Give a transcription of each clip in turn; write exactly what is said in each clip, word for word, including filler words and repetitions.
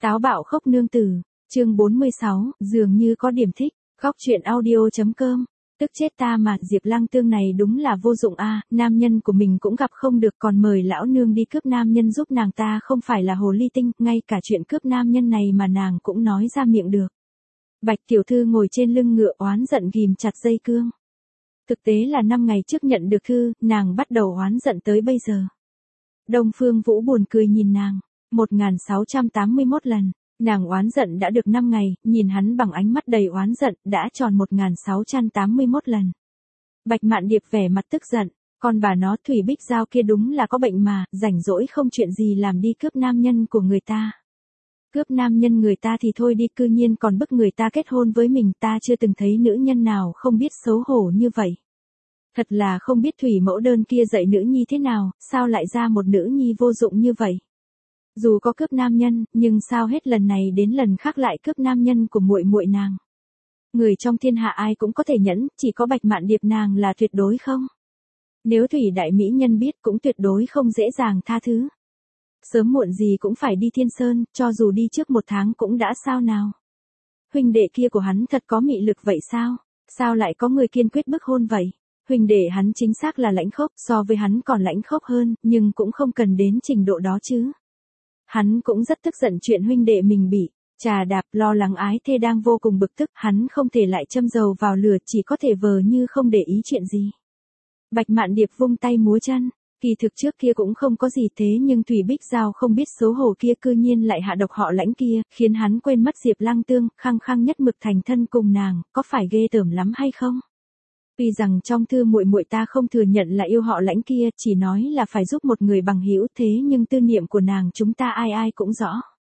Táo bạo khóc nương tử, chương bốn mươi sáu, dường như có điểm thích, góc chuyện audio.com. Tức chết ta mà, Diệp Lăng Tương này đúng là vô dụng a, nam nhân của mình cũng gặp không được còn mời lão nương đi cướp nam nhân giúp nàng ta không phải là hồ ly tinh, ngay cả chuyện cướp nam nhân này mà nàng cũng nói ra miệng được. Bạch tiểu thư ngồi trên lưng ngựa oán giận ghìm chặt dây cương. Thực tế là năm ngày trước nhận được thư, nàng bắt đầu oán giận tới bây giờ. Đông Phương Vũ buồn cười nhìn nàng, một nghìn sáu trăm tám mươi mốt lần. Nàng oán giận đã được năm ngày, nhìn hắn bằng ánh mắt đầy oán giận, đã tròn một nghìn sáu trăm tám mươi mốt lần. Bạch Mạn Điệp vẻ mặt tức giận, con bà nó Thủy Bích Giao kia đúng là có bệnh mà, rảnh rỗi không chuyện gì làm đi cướp nam nhân của người ta. Cướp nam nhân người ta thì thôi đi, cư nhiên còn bức người ta kết hôn với mình, ta chưa từng thấy nữ nhân nào không biết xấu hổ như vậy. Thật là không biết Thủy Mẫu Đơn kia dạy nữ nhi thế nào, sao lại ra một nữ nhi vô dụng như vậy. Dù có cướp nam nhân, nhưng sao hết lần này đến lần khác lại cướp nam nhân của muội muội nàng. Người trong thiên hạ ai cũng có thể nhẫn, chỉ có Bạch Mạn Điệp nàng là tuyệt đối không. Nếu Thủy đại mỹ nhân biết cũng tuyệt đối không dễ dàng tha thứ. Sớm muộn gì cũng phải đi Thiên Sơn, cho dù đi trước một tháng cũng đã sao nào. Huynh đệ kia của hắn thật có mị lực vậy sao? Sao lại có người kiên quyết bức hôn vậy? Huynh đệ hắn chính xác là lãnh khốc, so với hắn còn lãnh khốc hơn, nhưng cũng không cần đến trình độ đó chứ. Hắn cũng rất tức giận chuyện huynh đệ mình bị trà đạp, lo lắng ái thê đang vô cùng bực tức, hắn không thể lại châm dầu vào lửa, chỉ có thể vờ như không để ý chuyện gì. Bạch Mạn Điệp vung tay múa chân, kỳ thực trước kia cũng không có gì thế nhưng Thủy Bích Giao không biết xấu hổ kia cư nhiên lại hạ độc họ Lãnh kia, khiến hắn quên mất Diệp Lăng Tương, khăng khăng nhất mực thành thân cùng nàng, có phải ghê tởm lắm hay không? Tuy rằng trong thư muội muội ta không thừa nhận là yêu họ Lãnh kia, chỉ nói là phải giúp một người bằng hữu, thế nhưng tư niệm của nàng chúng ta ai ai cũng rõ.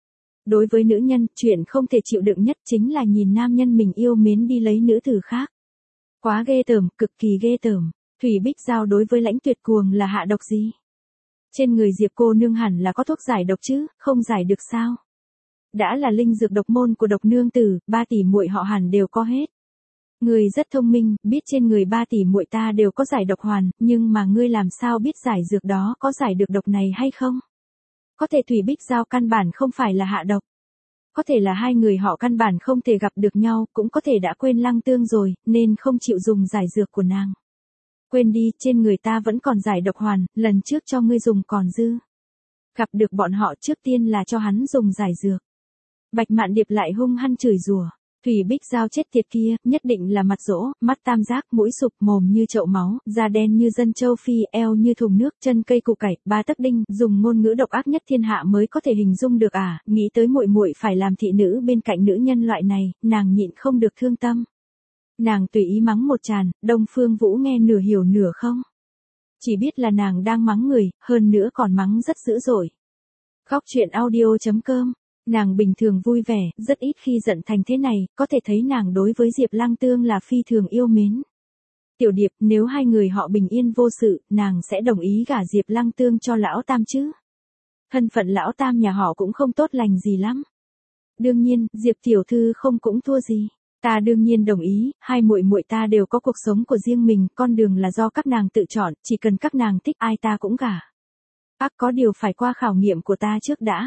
Đối với nữ nhân, chuyện không thể chịu đựng nhất chính là nhìn nam nhân mình yêu mến đi lấy nữ tử khác. Quá ghê tởm, cực kỳ ghê tởm. Thủy Bích Giao đối với Lãnh tuyệt cuồng là hạ độc gì? Trên người Diệp cô nương hẳn là có thuốc giải độc chứ, không giải được sao? Đã là linh dược độc môn của độc nương tử, ba tỷ muội họ hẳn đều có hết. Ngươi rất thông minh, biết trên người ba tỷ muội ta đều có giải độc hoàn, nhưng mà ngươi làm sao biết giải dược đó có giải được độc này hay không? Có thể Thủy Bích Giao căn bản không phải là hạ độc. Có thể là hai người họ căn bản không thể gặp được nhau, cũng có thể đã quên Lăng Tương rồi, nên không chịu dùng giải dược của nàng. Quên đi, trên người ta vẫn còn giải độc hoàn, lần trước cho ngươi dùng còn dư. Gặp được bọn họ trước tiên là cho hắn dùng giải dược. Bạch Mạn Điệp lại hung hăng chửi rủa. Thủy Bích Giao chết tiệt kia, nhất định là mặt dỗ, mắt tam giác, mũi sụp, mồm như chậu máu, da đen như dân châu Phi, eo như thùng nước, chân cây củ cải, ba tấc đinh, dùng ngôn ngữ độc ác nhất thiên hạ mới có thể hình dung được à, nghĩ tới muội muội phải làm thị nữ bên cạnh nữ nhân loại này, nàng nhịn không được thương tâm. Nàng tùy ý mắng một tràn, Đông Phương Vũ nghe nửa hiểu nửa không. Chỉ biết là nàng đang mắng người, hơn nữa còn mắng rất dữ dội. Góc chuyện audio.com. Nàng bình thường vui vẻ, rất ít khi giận thành thế này, có thể thấy nàng đối với Diệp Lăng Tương là phi thường yêu mến. Tiểu Điệp, nếu hai người họ bình yên vô sự, nàng sẽ đồng ý gả Diệp Lăng Tương cho lão tam chứ. Thân phận lão tam nhà họ cũng không tốt lành gì lắm. Đương nhiên, Diệp tiểu thư không cũng thua gì. Ta đương nhiên đồng ý, hai muội muội ta đều có cuộc sống của riêng mình, con đường là do các nàng tự chọn, chỉ cần các nàng thích ai ta cũng gả. Ác có điều phải qua khảo nghiệm của ta trước đã.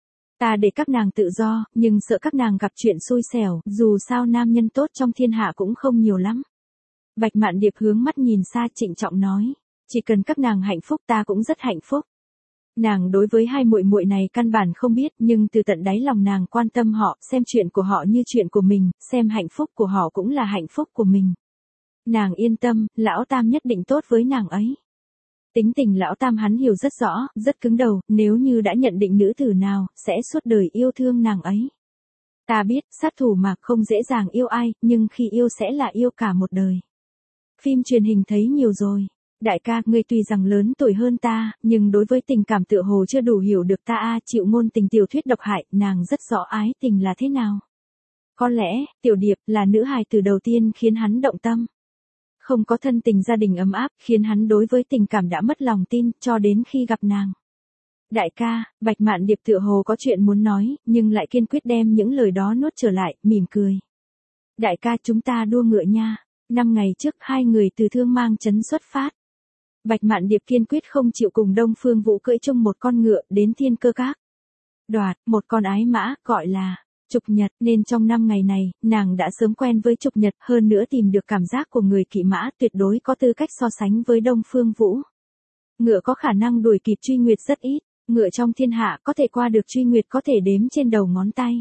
Ta để các nàng tự do, nhưng sợ các nàng gặp chuyện xui xẻo, dù sao nam nhân tốt trong thiên hạ cũng không nhiều lắm. Bạch Mạn Điệp hướng mắt nhìn xa trịnh trọng nói, chỉ cần các nàng hạnh phúc ta cũng rất hạnh phúc. Nàng đối với hai muội muội này căn bản không biết, nhưng từ tận đáy lòng nàng quan tâm họ, xem chuyện của họ như chuyện của mình, xem hạnh phúc của họ cũng là hạnh phúc của mình. Nàng yên tâm, lão tam nhất định tốt với nàng ấy. Tính tình lão tam hắn hiểu rất rõ, rất cứng đầu, nếu như đã nhận định nữ tử nào, sẽ suốt đời yêu thương nàng ấy. Ta biết, sát thủ mà không dễ dàng yêu ai, nhưng khi yêu sẽ là yêu cả một đời. Phim truyền hình thấy nhiều rồi. Đại ca, ngươi tuy rằng lớn tuổi hơn ta, nhưng đối với tình cảm tựa hồ chưa đủ hiểu được ta a, chịu ngôn tình tiểu thuyết độc hại, nàng rất rõ ái tình là thế nào. Có lẽ, Tiểu Điệp là nữ hài từ đầu tiên khiến hắn động tâm. Không có thân tình gia đình ấm áp, khiến hắn đối với tình cảm đã mất lòng tin, cho đến khi gặp nàng. Đại ca, Bạch Mạn Điệp tựa hồ có chuyện muốn nói, nhưng lại kiên quyết đem những lời đó nuốt trở lại, mỉm cười. Đại ca, chúng ta đua ngựa nha. Năm ngày trước hai người từ Thương Mang trấn xuất phát. Bạch Mạn Điệp kiên quyết không chịu cùng Đông Phương Vũ cưỡi chung một con ngựa đến Thiên Cơ Các. đoạt, một con ái mã, gọi là Trục Nhật, nên trong năm ngày này, nàng đã sớm quen với Trục Nhật, hơn nữa tìm được cảm giác của người kỵ mã, tuyệt đối có tư cách so sánh với Đông Phương Vũ. Ngựa có khả năng đuổi kịp Truy Nguyệt rất ít, ngựa trong thiên hạ có thể qua được Truy Nguyệt có thể đếm trên đầu ngón tay.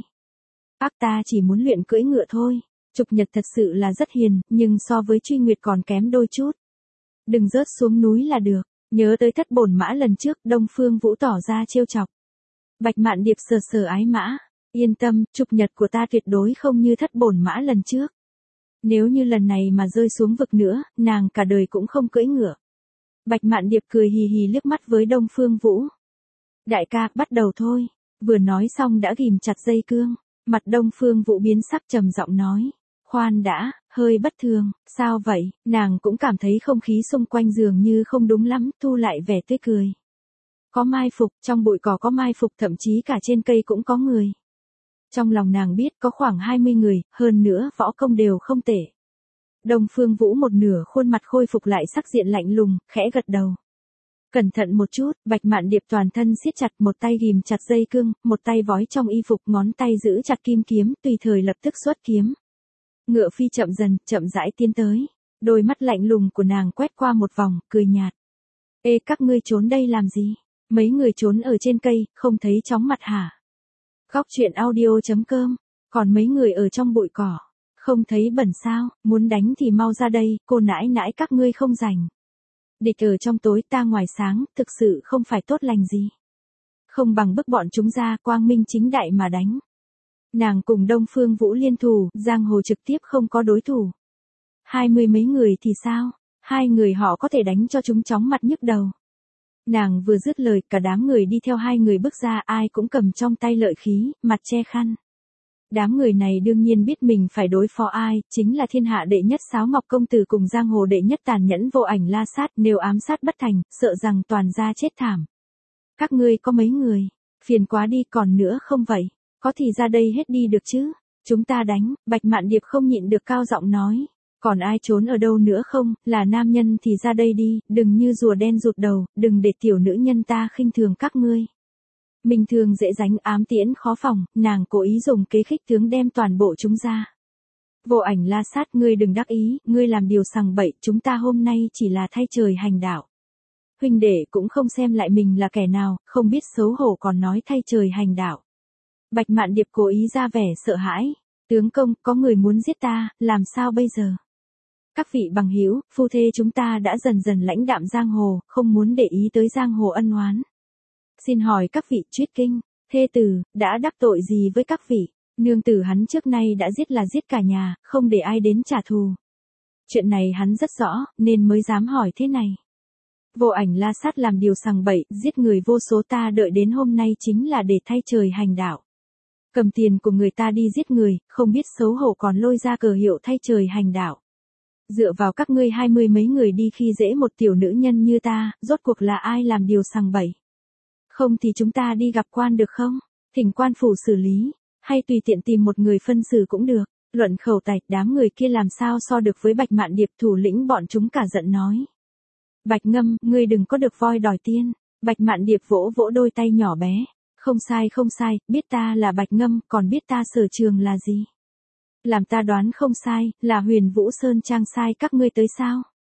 Ác ta chỉ muốn luyện cưỡi ngựa thôi. Trục Nhật thật sự là rất hiền, nhưng so với Truy Nguyệt còn kém đôi chút. Đừng rớt xuống núi là được. Nhớ tới thất bổn mã lần trước, Đông Phương Vũ tỏ ra trêu chọc. Bạch Mạn Điệp sờ sờ ái mã. Yên tâm, Trục Nhật của ta tuyệt đối không như thất bổn mã lần trước. Nếu như lần này mà rơi xuống vực nữa, nàng cả đời cũng không cưỡi ngựa. Bạch Mạn Điệp cười hì hì liếc mắt với Đông Phương Vũ. Đại ca, bắt đầu thôi. Vừa nói xong đã ghìm chặt dây cương. Mặt Đông Phương Vũ biến sắc trầm giọng nói. Khoan đã, hơi bất thường, sao vậy? Nàng cũng cảm thấy không khí xung quanh dường như không đúng lắm, thu lại vẻ tươi cười. Có mai phục, trong bụi cỏ có mai phục, thậm chí cả trên cây cũng có người. Trong lòng nàng biết có khoảng hai mươi người, hơn nữa võ công đều không tệ. Đông Phương Vũ một nửa khuôn mặt khôi phục lại sắc diện lạnh lùng, khẽ gật đầu. Cẩn thận một chút, Bạch Mạn Điệp toàn thân siết chặt, một tay ghìm chặt dây cương, một tay vói trong y phục, ngón tay giữ chặt kim kiếm, tùy thời lập tức xuất kiếm. Ngựa phi chậm dần, chậm rãi tiến tới. Đôi mắt lạnh lùng của nàng quét qua một vòng, cười nhạt. Ê, các ngươi trốn đây làm gì? Mấy người trốn ở trên cây, không thấy chóng mặt hả? Góc truyện audio chấm com. Còn mấy người ở trong bụi cỏ, không thấy bẩn sao? Muốn đánh thì mau ra đây, cô nãi nãi các ngươi không rảnh. Địch ở trong tối ta ngoài sáng, thực sự không phải tốt lành gì. Không bằng bức bọn chúng ra, quang minh chính đại mà đánh. Nàng cùng Đông Phương Vũ liên thủ, giang hồ trực tiếp không có đối thủ. Hai mươi mấy người thì sao? Hai người họ có thể đánh cho chúng chóng mặt nhức đầu. Nàng vừa dứt lời, cả đám người đi theo hai người bước ra, ai cũng cầm trong tay lợi khí, mặt che khăn. Đám người này đương nhiên biết mình phải đối phó ai, chính là thiên hạ đệ nhất Sáo Ngọc công tử cùng giang hồ đệ nhất tàn nhẫn Vô Ảnh La Sát, nếu ám sát bất thành, sợ rằng toàn gia chết thảm. Các ngươi có mấy người? Phiền quá đi, còn nữa không vậy? Có thì ra đây hết đi được chứ? Chúng ta đánh. Bạch Mạn Điệp không nhịn được cao giọng nói. Còn ai trốn ở đâu nữa không? Là nam nhân thì ra đây đi, đừng như rùa đen rụt đầu, đừng để tiểu nữ nhân ta khinh thường các ngươi. Mình thường dễ dánh, ám tiễn khó phòng, nàng cố ý dùng kế khích tướng đem toàn bộ chúng ra. Vô Ảnh La Sát, ngươi đừng đắc ý, ngươi làm điều sằng bậy, chúng ta hôm nay chỉ là thay trời hành đạo. Huynh đệ cũng không xem lại mình là kẻ nào, không biết xấu hổ còn nói thay trời hành đạo. Bạch Mạn Điệp cố ý ra vẻ sợ hãi. Tướng công, có người muốn giết ta, làm sao bây giờ? Các vị bằng hữu, phu thê chúng ta đã dần dần lãnh đạm giang hồ, không muốn để ý tới giang hồ ân oán. Xin hỏi các vị Truyết Kinh, thê tử, đã đắc tội gì với các vị? Nương tử hắn trước nay đã giết là giết cả nhà, không để ai đến trả thù. Chuyện này hắn rất rõ, nên mới dám hỏi thế này. Vô Ảnh La Sát làm điều sằng bậy, giết người vô số, ta đợi đến hôm nay chính là để thay trời hành đạo. Cầm tiền của người ta đi giết người, không biết xấu hổ còn lôi ra cờ hiệu thay trời hành đạo. Dựa vào các ngươi hai mươi mấy người đi khi dễ một tiểu nữ nhân như ta, rốt cuộc là ai làm điều sằng bậy? Không thì chúng ta đi gặp quan được không? Thỉnh quan phủ xử lý, hay tùy tiện tìm một người phân xử cũng được. Luận khẩu tài, đám người kia làm sao so được với Bạch Mạn Điệp, thủ lĩnh bọn chúng cả giận nói. Bạch Ngâm, ngươi đừng có được voi đòi tiên. Bạch Mạn Điệp vỗ vỗ đôi tay nhỏ bé. Không sai không sai, biết ta là Bạch Ngâm, còn biết ta sở trường là gì? Làm ta đoán không sai, là Huyền Vũ Sơn Trang sai các ngươi tới sao?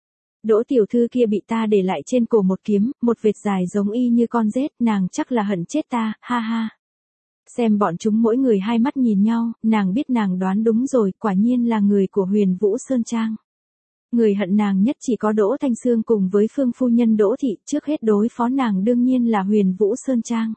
Đỗ tiểu thư kia bị ta để lại trên cổ một kiếm, một vệt dài giống y như con rết, nàng chắc là hận chết ta, ha ha. Xem bọn chúng mỗi người hai mắt nhìn nhau, nàng biết nàng đoán đúng rồi, quả nhiên là người của Huyền Vũ Sơn Trang. Người hận nàng nhất chỉ có Đỗ Thanh Sương cùng với Phương phu nhân Đỗ Thị, trước hết đối phó nàng đương nhiên là Huyền Vũ Sơn Trang.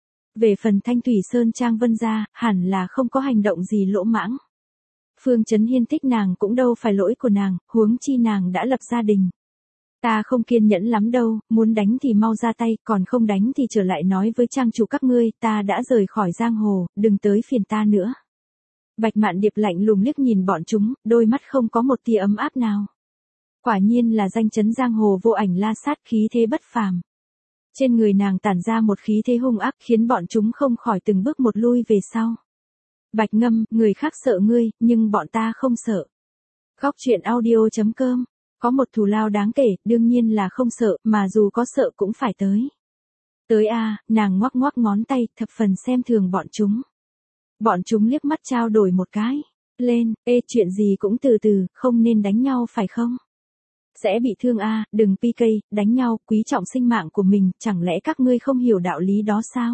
Về phần Thanh Thủy Sơn Trang Vân gia, hẳn là không có hành động gì lỗ mãng. Phương Chấn Hiên thích nàng cũng đâu phải lỗi của nàng, huống chi nàng đã lập gia đình. Ta không kiên nhẫn lắm đâu, muốn đánh thì mau ra tay, còn không đánh thì trở lại nói với trang chủ các ngươi, ta đã rời khỏi giang hồ, đừng tới phiền ta nữa. Bạch Mạn Điệp lạnh lùng liếc nhìn bọn chúng, đôi mắt không có một tia ấm áp nào. Quả nhiên là danh chấn giang hồ Vô Ảnh La Sát, khí thế bất phàm. Trên người nàng tản ra một khí thế hung ác khiến bọn chúng không khỏi từng bước một lui về sau. Bạch Ngâm, người khác sợ ngươi, nhưng bọn ta không sợ. Góc truyện audio chấm com. Có một thù lao đáng kể, đương nhiên là không sợ, mà dù có sợ cũng phải tới. Tới a, nàng ngoắc ngoắc ngón tay, thập phần xem thường bọn chúng. Bọn chúng liếc mắt trao đổi một cái. Lên, ê chuyện gì cũng từ từ, không nên đánh nhau phải không? Sẽ bị thương a, đừng pi cây, đánh nhau, quý trọng sinh mạng của mình, chẳng lẽ các ngươi không hiểu đạo lý đó sao?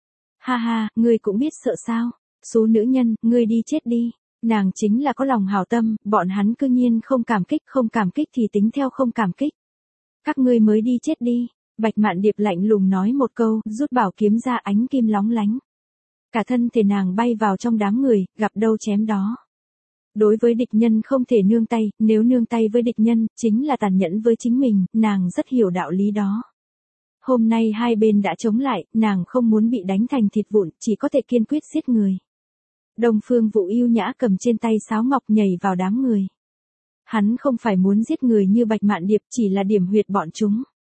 Ha ha, ngươi cũng biết sợ sao? Số nữ nhân, ngươi đi chết đi. Nàng chính là có lòng hảo tâm, bọn hắn cư nhiên không cảm kích, không cảm kích thì tính theo không cảm kích. Các ngươi mới đi chết đi. Bạch Mạn Điệp lạnh lùng nói một câu, rút bảo kiếm ra, ánh kim lóng lánh. Cả thân thể nàng bay vào trong đám người, gặp đâu chém đó. Đối với địch nhân không thể nương tay, nếu nương tay với địch nhân, chính là tàn nhẫn với chính mình, nàng rất hiểu đạo lý đó. Hôm nay hai bên đã chống lại, nàng không muốn bị đánh thành thịt vụn, chỉ có thể kiên quyết giết người. Đông Phương Vũ yêu nhã cầm trên tay sáo ngọc nhảy vào đám người. Hắn không phải muốn giết người như Bạch Mạn Điệp, chỉ là điểm huyệt bọn chúng.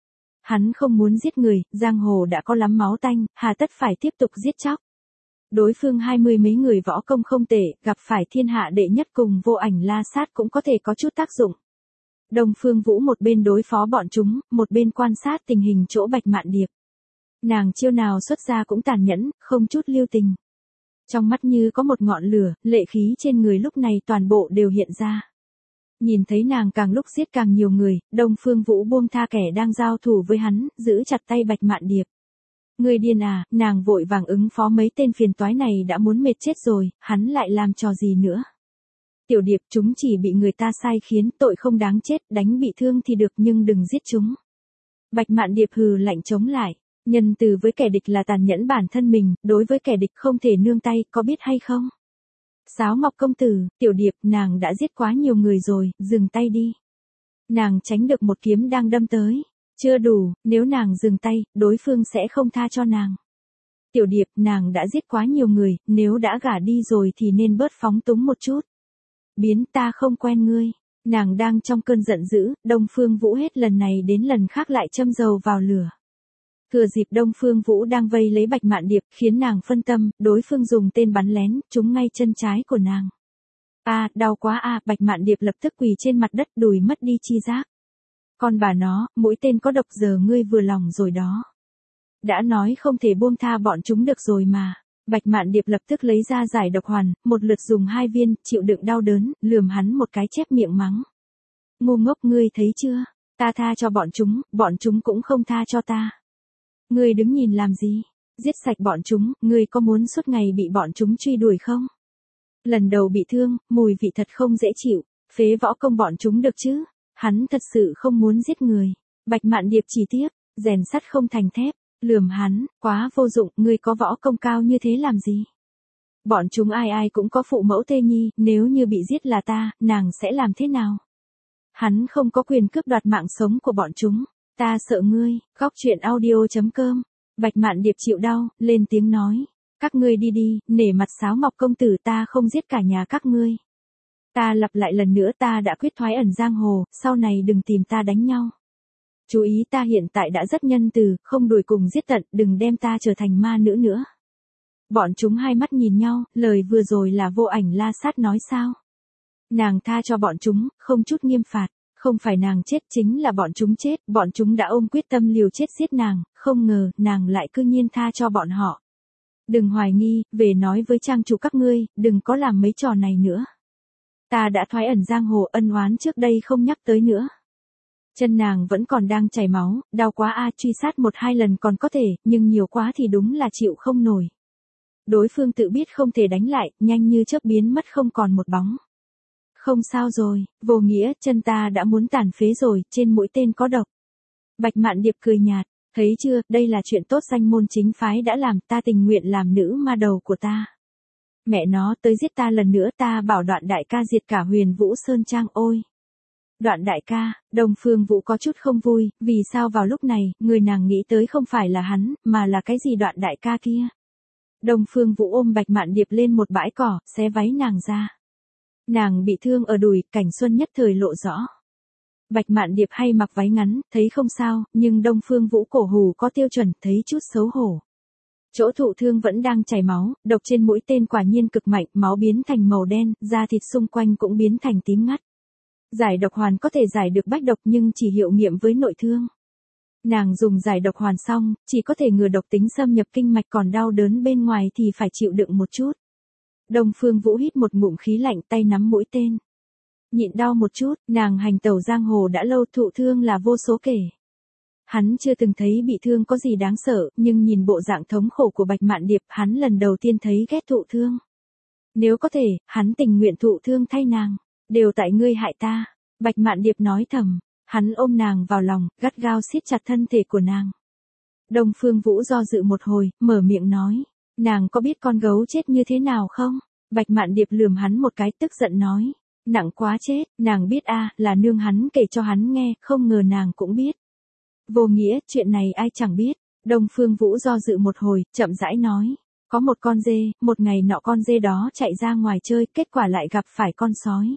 Hắn không muốn giết người, giang hồ đã có lắm máu tanh, hà tất phải tiếp tục giết chóc. Đối phương hai mươi mấy người võ công không tệ, gặp phải thiên hạ đệ nhất cùng Vô Ảnh La Sát cũng có thể có chút tác dụng. Đông Phương Vũ một bên đối phó bọn chúng, một bên quan sát tình hình chỗ Bạch Mạn Điệp. Nàng chiêu nào xuất ra cũng tàn nhẫn, không chút lưu tình. Trong mắt như có một ngọn lửa, lệ khí trên người lúc này toàn bộ đều hiện ra. Nhìn thấy nàng càng lúc giết càng nhiều người, Đông Phương Vũ buông tha kẻ đang giao thủ với hắn, giữ chặt tay Bạch Mạn Điệp. Người điên à, nàng vội vàng ứng phó mấy tên phiền toái này đã muốn mệt chết rồi, hắn lại làm trò gì nữa. Tiểu Điệp, chúng chỉ bị người ta sai khiến, tội không đáng chết, đánh bị thương thì được nhưng đừng giết chúng. Bạch Mạn Điệp hừ lạnh chống lại, nhân từ với kẻ địch là tàn nhẫn bản thân mình, đối với kẻ địch không thể nương tay, có biết hay không? Sáo Ngọc công tử, Tiểu Điệp, nàng đã giết quá nhiều người rồi, dừng tay đi. Nàng tránh được một kiếm đang đâm tới. Chưa đủ, nếu nàng dừng tay, đối phương sẽ không tha cho nàng. Tiểu Điệp, nàng đã giết quá nhiều người, nếu đã gả đi rồi thì nên bớt phóng túng một chút. Biến, ta không quen ngươi. Nàng đang trong cơn giận dữ, Đông Phương Vũ hết lần này đến lần khác lại châm dầu vào lửa. Thừa dịp Đông Phương Vũ đang vây lấy Bạch Mạn Điệp, khiến nàng phân tâm, đối phương dùng tên bắn lén, trúng ngay chân trái của nàng. A, đau quá a, Bạch Mạn Điệp lập tức quỳ trên mặt đất, đùi mất đi chi giác. Con bà nó, mũi tên có độc, giờ ngươi vừa lòng rồi đó. Đã nói không thể buông tha bọn chúng được rồi mà. Bạch Mạn Điệp lập tức lấy ra giải độc hoàn, một lượt dùng hai viên, chịu đựng đau đớn, lườm hắn một cái chép miệng mắng. Ngu ngốc, ngươi thấy chưa? Ta tha cho bọn chúng, bọn chúng cũng không tha cho ta. Ngươi đứng nhìn làm gì? Giết sạch bọn chúng, ngươi có muốn suốt ngày bị bọn chúng truy đuổi không? Lần đầu bị thương, mùi vị thật không dễ chịu, phế võ công bọn chúng được chứ? Hắn thật sự không muốn giết người. Bạch Mạn Điệp chỉ tiếc, rèn sắt không thành thép, lườm hắn, quá vô dụng, ngươi có võ công cao như thế làm gì? Bọn chúng ai ai cũng có phụ mẫu thê nhi, nếu như bị giết là ta, nàng sẽ làm thế nào? Hắn không có quyền cướp đoạt mạng sống của bọn chúng. Ta sợ ngươi, góc truyện audio chấm com. Bạch Mạn Điệp chịu đau, lên tiếng nói. Các ngươi đi đi, nể mặt Sáo Ngọc công tử, ta không giết cả nhà các ngươi. Ta lặp lại lần nữa, ta đã quyết thoái ẩn giang hồ, sau này đừng tìm ta đánh nhau. Chú ý, ta hiện tại đã rất nhân từ, không đuổi cùng giết tận, đừng đem ta trở thành ma nữ nữa. Bọn chúng hai mắt nhìn nhau, lời vừa rồi là Vô Ảnh La Sát nói sao? Nàng tha cho bọn chúng, không chút nghiêm phạt, không phải nàng chết chính là bọn chúng chết, bọn chúng đã ôm quyết tâm liều chết giết nàng, không ngờ nàng lại cư nhiên tha cho bọn họ. Đừng hoài nghi, về nói với trang chủ các ngươi, đừng có làm mấy trò này nữa. Ta đã thoái ẩn giang hồ, ân oán trước đây không nhắc tới nữa. Chân nàng vẫn còn đang chảy máu, đau quá a, truy sát một hai lần còn có thể, nhưng nhiều quá thì đúng là chịu không nổi. Đối phương tự biết không thể đánh lại, nhanh như chớp biến mất không còn một bóng. Không sao rồi, vô nghĩa, chân ta đã muốn tàn phế rồi, trên mũi tên có độc. Bạch Mạn Điệp cười nhạt, thấy chưa, đây là chuyện tốt danh môn chính phái đã làm, ta tình nguyện làm nữ ma đầu của ta. Mẹ nó, tới giết ta lần nữa, ta bảo Đoạn đại ca diệt cả Huyền Vũ Sơn Trang ôi. Đoạn đại ca, Đông Phương Vũ có chút không vui, vì sao vào lúc này, người nàng nghĩ tới không phải là hắn, mà là cái gì Đoạn đại ca kia. Đông Phương Vũ ôm Bạch Mạn Điệp lên một bãi cỏ, xé váy nàng ra. Nàng bị thương ở đùi, cảnh xuân nhất thời lộ rõ. Bạch Mạn Điệp hay mặc váy ngắn, thấy không sao, nhưng Đông Phương Vũ cổ hù có tiêu chuẩn, thấy chút xấu hổ. Chỗ thụ thương vẫn đang chảy máu, độc trên mũi tên quả nhiên cực mạnh, máu biến thành màu đen, da thịt xung quanh cũng biến thành tím ngắt. Giải độc hoàn có thể giải được bách độc nhưng chỉ hiệu nghiệm với nội thương. Nàng dùng giải độc hoàn xong, chỉ có thể ngừa độc tính xâm nhập kinh mạch, còn đau đớn bên ngoài thì phải chịu đựng một chút. Đông Phương Vũ hít một ngụm khí lạnh, tay nắm mũi tên. Nhịn đau một chút, nàng hành tẩu giang hồ đã lâu, thụ thương là vô số kể. Hắn chưa từng thấy bị thương có gì đáng sợ, nhưng nhìn bộ dạng thống khổ của Bạch Mạn Điệp, hắn lần đầu tiên thấy ghét thụ thương. Nếu có thể, hắn tình nguyện thụ thương thay nàng. Đều tại ngươi hại ta. Bạch Mạn Điệp nói thầm. Hắn ôm nàng vào lòng, gắt gao siết chặt thân thể của nàng. Đông Phương Vũ do dự một hồi, mở miệng nói. Nàng có biết con gấu chết như thế nào không? Bạch Mạn Điệp lườm hắn một cái, tức giận nói. Nặng quá chết, nàng biết a, là nương hắn kể cho hắn nghe, không ngờ nàng cũng biết. Vô nghĩa, chuyện này ai chẳng biết. Đông Phương Vũ do dự một hồi, chậm rãi nói. Có một con dê, một ngày nọ con dê đó chạy ra ngoài chơi, kết quả lại gặp phải con sói.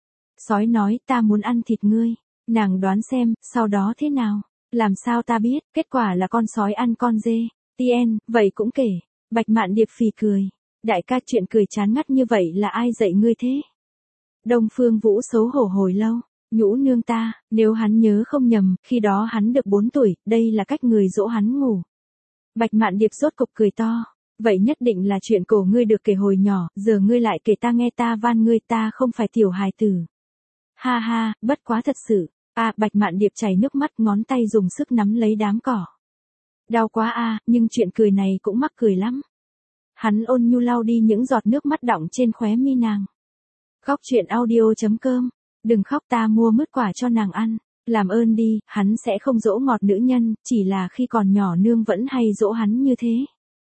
Sói nói, ta muốn ăn thịt ngươi. Nàng đoán xem, sau đó thế nào? Làm sao ta biết, kết quả là con sói ăn con dê. Tien, vậy cũng kể. Bạch Mạn Điệp phì cười. Đại ca, chuyện cười chán ngắt như vậy là ai dạy ngươi thế? Đông Phương Vũ xấu hổ hồi lâu. Nhũ nương ta, nếu hắn nhớ không nhầm, khi đó hắn được bốn tuổi, đây là cách người dỗ hắn ngủ. Bạch Mạn Điệp rốt cục cười to. Vậy nhất định là chuyện cổ ngươi được kể hồi nhỏ, giờ ngươi lại kể ta nghe, ta van ngươi, ta không phải tiểu hài tử. Ha ha, bất quá thật sự. À, Bạch Mạn Điệp chảy nước mắt, ngón tay dùng sức nắm lấy đám cỏ. Đau quá a, à, nhưng chuyện cười này cũng mắc cười lắm. Hắn ôn nhu lau đi những giọt nước mắt đọng trên khóe mi nàng. Khóc chuyện audio chấm com. Đừng khóc, ta mua mứt quả cho nàng ăn. Làm ơn đi, hắn sẽ không dỗ ngọt nữ nhân, chỉ là khi còn nhỏ nương vẫn hay dỗ hắn như thế.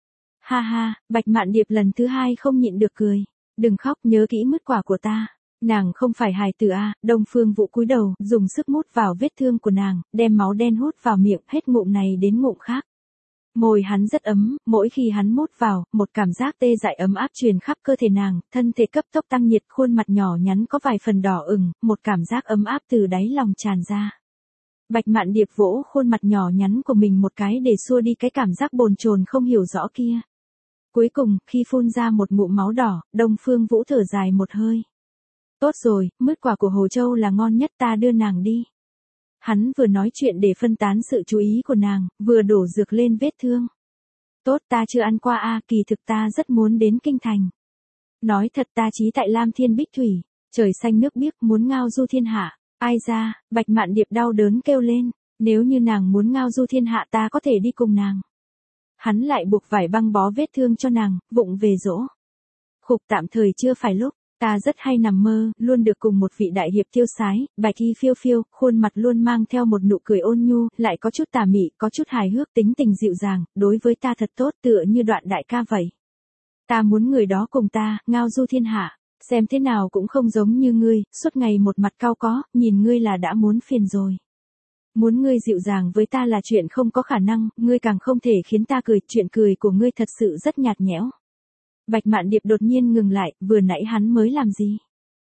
Ha ha, Bạch Mạn Điệp lần thứ hai không nhịn được cười. Đừng khóc, nhớ kỹ mứt quả của ta. Nàng không phải hài tử a. À. Đông Phương Vũ cúi đầu, dùng sức mút vào vết thương của nàng, đem máu đen hút vào miệng, hết ngụm này đến ngụm khác. Môi hắn rất ấm, mỗi khi hắn mút vào, một cảm giác tê dại ấm áp truyền khắp cơ thể nàng, thân thể cấp tốc tăng nhiệt, khuôn mặt nhỏ nhắn có vài phần đỏ ửng, một cảm giác ấm áp từ đáy lòng tràn ra. Bạch Mạn Điệp vỗ khuôn mặt nhỏ nhắn của mình một cái để xua đi cái cảm giác bồn chồn không hiểu rõ kia. Cuối cùng, khi phun ra một ngụm máu đỏ, Đông Phương Vũ thở dài một hơi. Tốt rồi, mứt quả của Hồ Châu là ngon nhất, ta đưa nàng đi. Hắn vừa nói chuyện để phân tán sự chú ý của nàng, vừa đổ dược lên vết thương. Tốt, ta chưa ăn qua a, kỳ thực ta rất muốn đến kinh thành. Nói thật, ta chí tại Lam Thiên Bích Thủy, trời xanh nước biếc, muốn ngao du thiên hạ. Ai ra, Bạch Mạn Điệp đau đớn kêu lên, nếu như nàng muốn ngao du thiên hạ ta có thể đi cùng nàng. Hắn lại buộc vải băng bó vết thương cho nàng, vụng về dỗ. Khục, tạm thời chưa phải lúc. Ta rất hay nằm mơ, luôn được cùng một vị đại hiệp tiêu sái, bạch y phiêu phiêu, khuôn mặt luôn mang theo một nụ cười ôn nhu, lại có chút tà mị, có chút hài hước, tính tình dịu dàng, đối với ta thật tốt, tựa như Đoạn đại ca vậy. Ta muốn người đó cùng ta, ngao du thiên hạ, xem thế nào cũng không giống như ngươi, suốt ngày một mặt cau có, nhìn ngươi là đã muốn phiền rồi. Muốn ngươi dịu dàng với ta là chuyện không có khả năng, ngươi càng không thể khiến ta cười, chuyện cười của ngươi thật sự rất nhạt nhẽo. Bạch Mạn Điệp đột nhiên ngừng lại, vừa nãy hắn mới làm gì?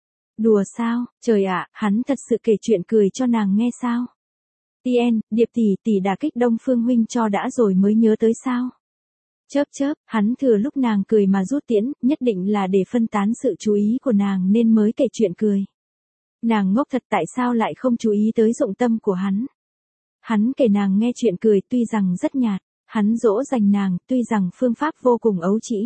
Đùa sao, trời ạ, hắn thật sự kể chuyện cười cho nàng nghe sao? Tien, Điệp tỷ, tỷ đả kích Đông Phương huynh cho đã rồi mới nhớ tới sao? Chớp chớp, hắn thừa lúc nàng cười mà rút tiễn, nhất định là để phân tán sự chú ý của nàng nên mới kể chuyện cười. Nàng ngốc thật, tại sao lại không chú ý tới dụng tâm của hắn? Hắn kể nàng nghe chuyện cười tuy rằng rất nhạt, hắn dỗ dành nàng tuy rằng phương pháp vô cùng ấu trĩ.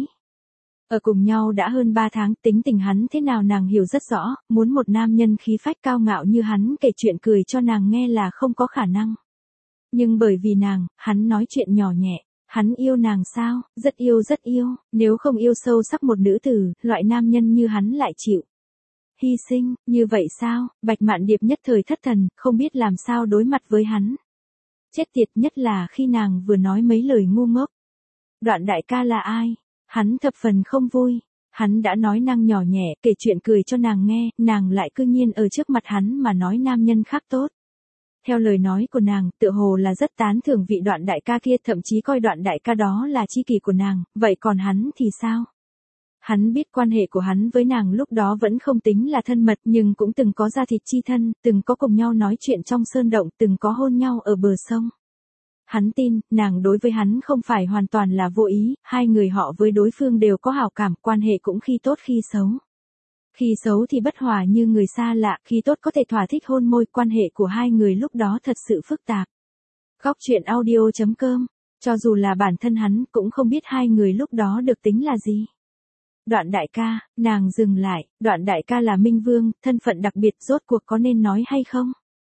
Ở cùng nhau đã hơn ba tháng, tính tình hắn thế nào nàng hiểu rất rõ, muốn một nam nhân khí phách cao ngạo như hắn kể chuyện cười cho nàng nghe là không có khả năng. Nhưng bởi vì nàng, hắn nói chuyện nhỏ nhẹ, hắn yêu nàng sao, rất yêu rất yêu, nếu không yêu sâu sắc một nữ tử, loại nam nhân như hắn lại chịu hy sinh, như vậy sao? Bạch Mạn Điệp nhất thời thất thần, không biết làm sao đối mặt với hắn. Chết tiệt, nhất là khi nàng vừa nói mấy lời ngu ngốc. Đoạn đại ca là ai? Hắn thập phần không vui. Hắn đã nói năng nhỏ nhẹ, kể chuyện cười cho nàng nghe, nàng lại cư nhiên ở trước mặt hắn mà nói nam nhân khác tốt. Theo lời nói của nàng, tựa hồ là rất tán thưởng vị Đoạn đại ca kia, thậm chí coi Đoạn đại ca đó là tri kỷ của nàng, vậy còn hắn thì sao? Hắn biết quan hệ của hắn với nàng lúc đó vẫn không tính là thân mật, nhưng cũng từng có da thịt chi thân, từng có cùng nhau nói chuyện trong sơn động, từng có hôn nhau ở bờ sông. Hắn tin, nàng đối với hắn không phải hoàn toàn là vô ý, hai người họ với đối phương đều có hảo cảm, quan hệ cũng khi tốt khi xấu. Khi xấu thì bất hòa như người xa lạ, khi tốt có thể thỏa thích hôn môi, quan hệ của hai người lúc đó thật sự phức tạp. Góc truyện audio chấm com. Cho dù là bản thân hắn cũng không biết hai người lúc đó được tính là gì. Đoạn đại ca, nàng dừng lại, đoạn đại ca là Minh Vương, thân phận đặc biệt rốt cuộc có nên nói hay không?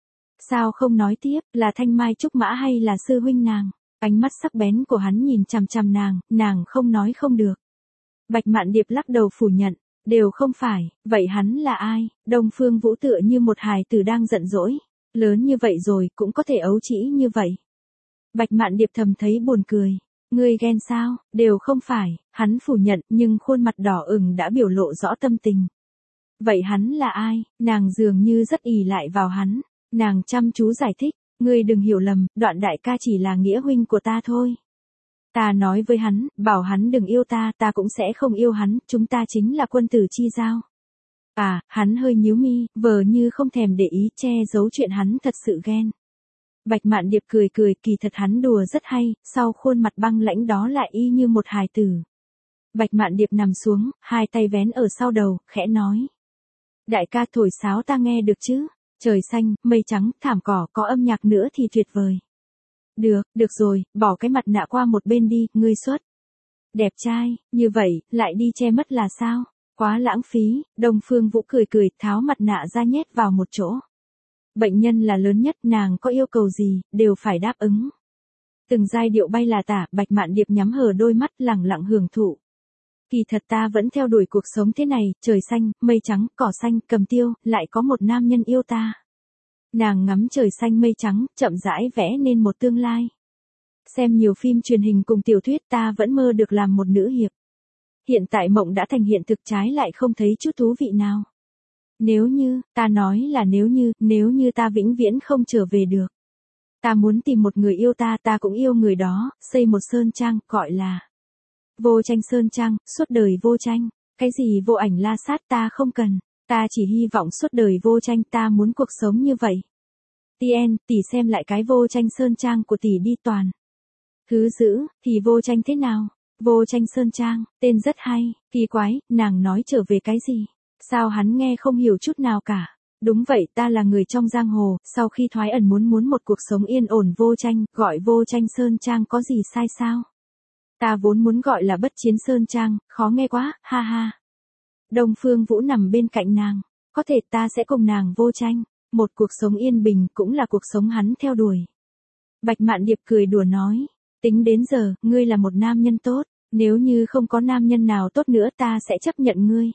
Sao không nói tiếp, là Thanh Mai Trúc Mã hay là sư huynh nàng? Ánh mắt sắc bén của hắn nhìn chằm chằm nàng, nàng không nói không được. Bạch Mạn Điệp lắc đầu phủ nhận, đều không phải, vậy hắn là ai? Đông Phương Vũ tựa như một hài tử đang giận dỗi, lớn như vậy rồi cũng có thể ấu trĩ như vậy. Bạch Mạn Điệp thầm thấy buồn cười, ngươi ghen sao, đều không phải, hắn phủ nhận nhưng khuôn mặt đỏ ửng đã biểu lộ rõ tâm tình. Vậy hắn là ai? Nàng dường như rất ỷ lại vào hắn, nàng chăm chú giải thích, ngươi đừng hiểu lầm, đoạn đại ca chỉ là nghĩa huynh của ta thôi. Ta nói với hắn, bảo hắn đừng yêu ta, ta cũng sẽ không yêu hắn, chúng ta chính là quân tử chi giao. À, hắn hơi nhíu mi, vờ như không thèm để ý che giấu chuyện hắn thật sự ghen. Bạch Mạn Điệp cười cười, kỳ thật hắn đùa rất hay, sau khuôn mặt băng lãnh đó lại y như một hài tử. Bạch Mạn Điệp nằm xuống, hai tay vén ở sau đầu, khẽ nói. Đại ca thổi sáo ta nghe được chứ, trời xanh, mây trắng, thảm cỏ, có âm nhạc nữa thì tuyệt vời. Được, được rồi, bỏ cái mặt nạ qua một bên đi, ngươi xuất. Đẹp trai, như vậy, lại đi che mất là sao? Quá lãng phí, Đông Phương Vũ cười cười, tháo mặt nạ ra nhét vào một chỗ. Bệnh nhân là lớn nhất, nàng có yêu cầu gì, đều phải đáp ứng. Từng giai điệu bay là tả, Bạch Mạn Điệp nhắm hờ đôi mắt lẳng lặng hưởng thụ. Kỳ thật ta vẫn theo đuổi cuộc sống thế này, trời xanh, mây trắng, cỏ xanh, cầm tiêu, lại có một nam nhân yêu ta. Nàng ngắm trời xanh mây trắng, chậm rãi vẽ nên một tương lai. Xem nhiều phim truyền hình cùng tiểu thuyết ta vẫn mơ được làm một nữ hiệp. Hiện tại mộng đã thành hiện thực, trái lại không thấy chút thú vị nào. Nếu như, ta nói là nếu như, nếu như ta vĩnh viễn không trở về được. Ta muốn tìm một người yêu ta, ta cũng yêu người đó, xây một sơn trang, gọi là vô tranh sơn trang, suốt đời vô tranh. Cái gì vô ảnh la sát ta không cần, ta chỉ hy vọng suốt đời vô tranh, ta muốn cuộc sống như vậy. Tien, tỷ xem lại cái vô tranh sơn trang của tỷ đi toàn. Thứ giữ, thì vô tranh thế nào? Vô tranh sơn trang, tên rất hay, kỳ quái, nàng nói trở về cái gì? Sao hắn nghe không hiểu chút nào cả? Đúng vậy, ta là người trong giang hồ, sau khi thoái ẩn muốn muốn một cuộc sống yên ổn vô tranh, gọi vô tranh sơn trang có gì sai sao? Ta vốn muốn gọi là bất chiến sơn trang, khó nghe quá, ha ha. Đông Phương Vũ nằm bên cạnh nàng, có thể ta sẽ cùng nàng vô tranh, một cuộc sống yên bình cũng là cuộc sống hắn theo đuổi. Bạch Mạn Điệp cười đùa nói, tính đến giờ, ngươi là một nam nhân tốt, nếu như không có nam nhân nào tốt nữa ta sẽ chấp nhận ngươi.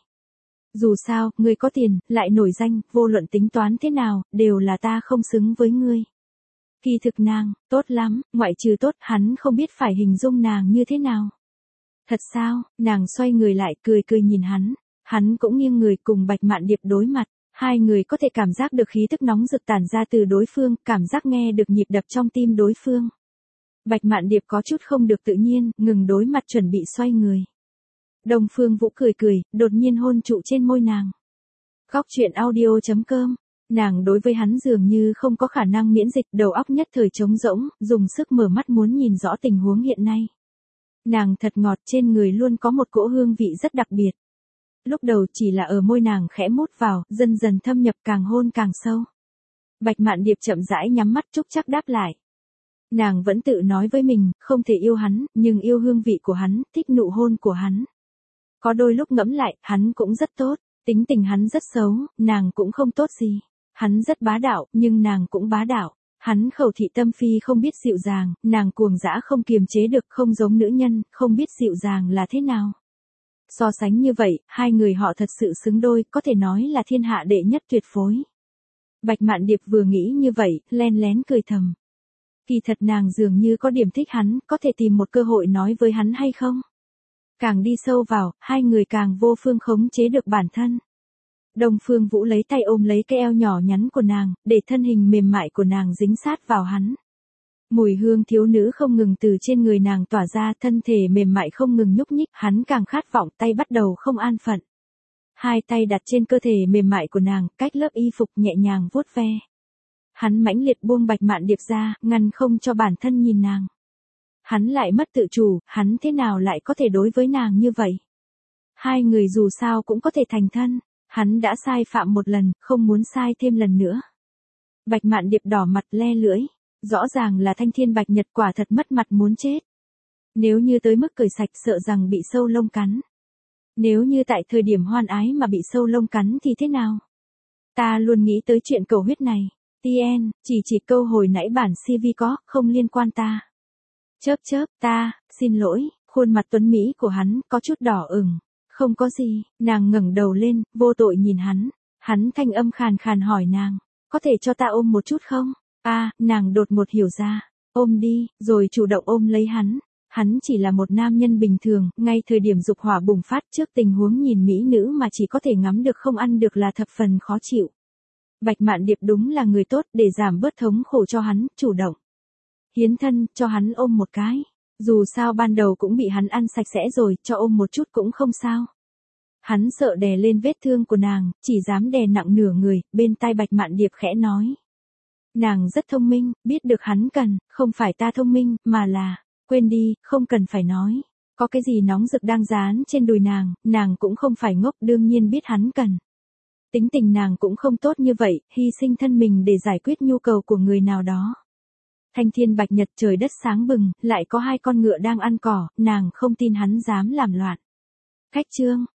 Dù sao, ngươi có tiền, lại nổi danh, vô luận tính toán thế nào, đều là ta không xứng với ngươi. Kỳ thực nàng, tốt lắm, ngoại trừ tốt, hắn không biết phải hình dung nàng như thế nào. Thật sao, nàng xoay người lại, cười cười nhìn hắn, hắn cũng nghiêng người cùng Bạch Mạn Điệp đối mặt, hai người có thể cảm giác được khí tức nóng rực tản ra từ đối phương, cảm giác nghe được nhịp đập trong tim đối phương. Bạch Mạn Điệp có chút không được tự nhiên, ngừng đối mặt chuẩn bị xoay người. Đông Phương Vũ cười cười, đột nhiên hôn trụ trên môi nàng. Góc truyện audio chấm com. Nàng đối với hắn dường như không có khả năng miễn dịch, đầu óc nhất thời trống rỗng, dùng sức mở mắt muốn nhìn rõ tình huống hiện nay. Nàng thật ngọt, trên người luôn có một cỗ hương vị rất đặc biệt. Lúc đầu chỉ là ở môi nàng khẽ mút vào, dần dần thâm nhập, càng hôn càng sâu. Bạch Mạn Điệp chậm rãi nhắm mắt chúc chắc đáp lại. Nàng vẫn tự nói với mình, không thể yêu hắn, nhưng yêu hương vị của hắn, thích nụ hôn của hắn. Có đôi lúc ngẫm lại, hắn cũng rất tốt, tính tình hắn rất xấu, nàng cũng không tốt gì. Hắn rất bá đạo, nhưng nàng cũng bá đạo. Hắn khẩu thị tâm phi không biết dịu dàng, nàng cuồng dã không kiềm chế được, không giống nữ nhân, không biết dịu dàng là thế nào. So sánh như vậy, hai người họ thật sự xứng đôi, có thể nói là thiên hạ đệ nhất tuyệt phối. Bạch Mạn Điệp vừa nghĩ như vậy, len lén cười thầm. Kỳ thật nàng dường như có điểm thích hắn, có thể tìm một cơ hội nói với hắn hay không? Càng đi sâu vào, hai người càng vô phương khống chế được bản thân. Đông Phương Vũ lấy tay ôm lấy cái eo nhỏ nhắn của nàng, để thân hình mềm mại của nàng dính sát vào hắn. Mùi hương thiếu nữ không ngừng từ trên người nàng tỏa ra, thân thể mềm mại không ngừng nhúc nhích, hắn càng khát vọng, tay bắt đầu không an phận. Hai tay đặt trên cơ thể mềm mại của nàng, cách lớp y phục nhẹ nhàng vuốt ve. Hắn mãnh liệt buông Bạch Mạn Điệp ra, ngăn không cho bản thân nhìn nàng. Hắn lại mất tự chủ, hắn thế nào lại có thể đối với nàng như vậy? Hai người dù sao cũng có thể thành thân, hắn đã sai phạm một lần, không muốn sai thêm lần nữa. Bạch Mạn Điệp đỏ mặt le lưỡi, Rõ ràng là Thanh Thiên Bạch Nhật, quả thật mất mặt muốn chết. Nếu như tới mức cười sạch sợ rằng bị sâu lông cắn. Nếu như tại thời điểm hoan ái mà bị sâu lông cắn thì thế nào? Ta luôn nghĩ tới chuyện cầu huyết này. Tien, chỉ chỉ câu hồi nãy bản xê vê có, không liên quan ta. Chớp chớp, ta, xin lỗi, khuôn mặt tuấn Mỹ của hắn có chút đỏ ửng. Không có gì, nàng ngẩng đầu lên, vô tội nhìn hắn. Hắn thanh âm khàn khàn hỏi nàng, có thể cho ta ôm một chút không? A, à, nàng đột ngột hiểu ra, ôm đi, rồi chủ động ôm lấy hắn. Hắn chỉ là một nam nhân bình thường, ngay thời điểm dục hỏa bùng phát trước tình huống nhìn mỹ nữ mà chỉ có thể ngắm được không ăn được là thập phần khó chịu. Bạch Mạn Điệp đúng là người tốt, để giảm bớt thống khổ cho hắn, chủ động hiến thân, cho hắn ôm một cái. Dù sao ban đầu cũng bị hắn ăn sạch sẽ rồi, cho ôm một chút cũng không sao. Hắn sợ đè lên vết thương của nàng, chỉ dám đè nặng nửa người, bên tai Bạch Mạn Điệp khẽ nói. Nàng rất thông minh, biết được hắn cần, không phải ta thông minh, mà là, quên đi, không cần phải nói. Có cái gì nóng rực đang dán trên đùi nàng, nàng cũng không phải ngốc, đương nhiên biết hắn cần. Tính tình nàng cũng không tốt như vậy, hy sinh thân mình để giải quyết nhu cầu của người nào đó. Thanh Thiên Bạch Nhật, trời đất sáng bừng, lại có hai con ngựa đang ăn cỏ, nàng không tin hắn dám làm loạn. Khách trương,